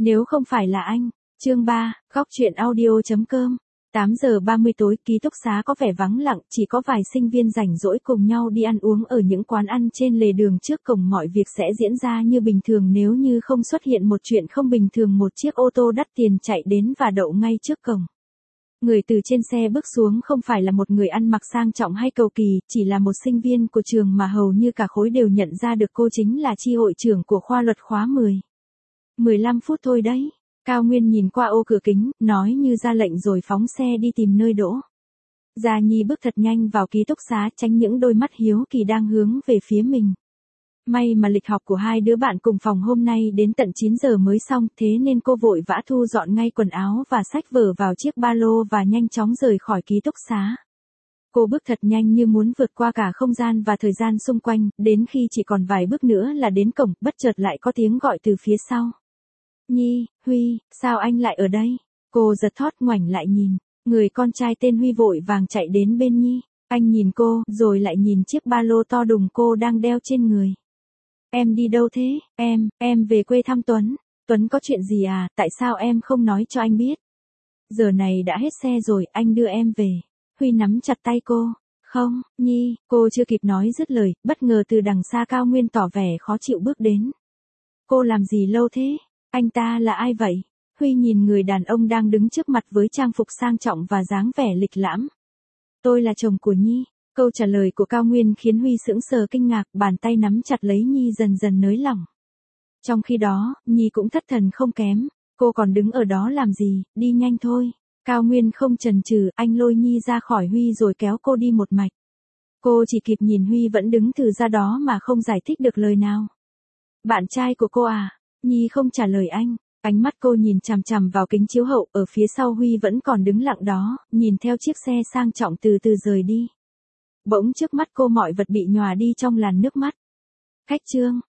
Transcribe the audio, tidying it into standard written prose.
Nếu không phải là anh. Chương 3, góc truyện audio.com. 8 giờ 30 tối, ký túc xá có vẻ vắng lặng, chỉ có vài sinh viên rảnh rỗi cùng nhau đi ăn uống ở những quán ăn trên lề đường trước cổng. Mọi việc sẽ diễn ra như bình thường nếu như không xuất hiện một chuyện không bình thường. Một chiếc ô tô đắt tiền chạy đến và đậu ngay trước cổng. Người từ trên xe bước xuống không phải là một người ăn mặc sang trọng hay cầu kỳ, chỉ là một sinh viên của trường mà hầu như cả khối đều nhận ra được cô chính là chi hội trưởng của khoa luật khóa 10. 15 phút thôi đấy. Cao Nguyên nhìn qua ô cửa kính, nói như ra lệnh rồi phóng xe đi tìm nơi đỗ. Gia Nhi bước thật nhanh vào ký túc xá, tránh những đôi mắt hiếu kỳ đang hướng về phía mình. May mà lịch học của hai đứa bạn cùng phòng hôm nay đến tận 9 giờ mới xong, thế nên cô vội vã thu dọn ngay quần áo và sách vở vào chiếc ba lô và nhanh chóng rời khỏi ký túc xá. Cô bước thật nhanh như muốn vượt qua cả không gian và thời gian xung quanh, đến khi chỉ còn vài bước nữa là đến cổng, bất chợt lại có tiếng gọi từ phía sau. Nhi, Huy, sao anh lại ở đây? Cô giật thót ngoảnh lại nhìn, người con trai tên Huy vội vàng chạy đến bên Nhi. Anh nhìn cô, rồi lại nhìn chiếc ba lô to đùng cô đang đeo trên người. Em đi đâu thế? Em về quê thăm Tuấn. Tuấn có chuyện gì à, tại sao em không nói cho anh biết? Giờ này đã hết xe rồi, anh đưa em về. Huy nắm chặt tay cô. Không, Nhi, cô chưa kịp nói dứt lời, bất ngờ từ đằng xa Cao Nguyên tỏ vẻ khó chịu bước đến. Cô làm gì lâu thế? Anh ta là ai vậy? Huy nhìn người đàn ông đang đứng trước mặt với trang phục sang trọng và dáng vẻ lịch lãm. Tôi là chồng của Nhi. Câu trả lời của Cao Nguyên khiến Huy sững sờ kinh ngạc, bàn tay nắm chặt lấy Nhi dần dần nới lỏng. Trong khi đó, Nhi cũng thất thần không kém. Cô còn đứng ở đó làm gì, đi nhanh thôi. Cao Nguyên không chần chừ, anh lôi Nhi ra khỏi Huy rồi kéo cô đi một mạch. Cô chỉ kịp nhìn Huy vẫn đứng từ ra đó mà không giải thích được lời nào. Bạn trai của cô à? Nhi không trả lời anh. Ánh mắt cô nhìn chằm chằm vào kính chiếu hậu, ở phía sau Huy vẫn còn đứng lặng đó, nhìn theo chiếc xe sang trọng từ từ rời đi. Bỗng trước mắt cô mọi vật bị nhòa đi trong làn nước mắt. Khách trương,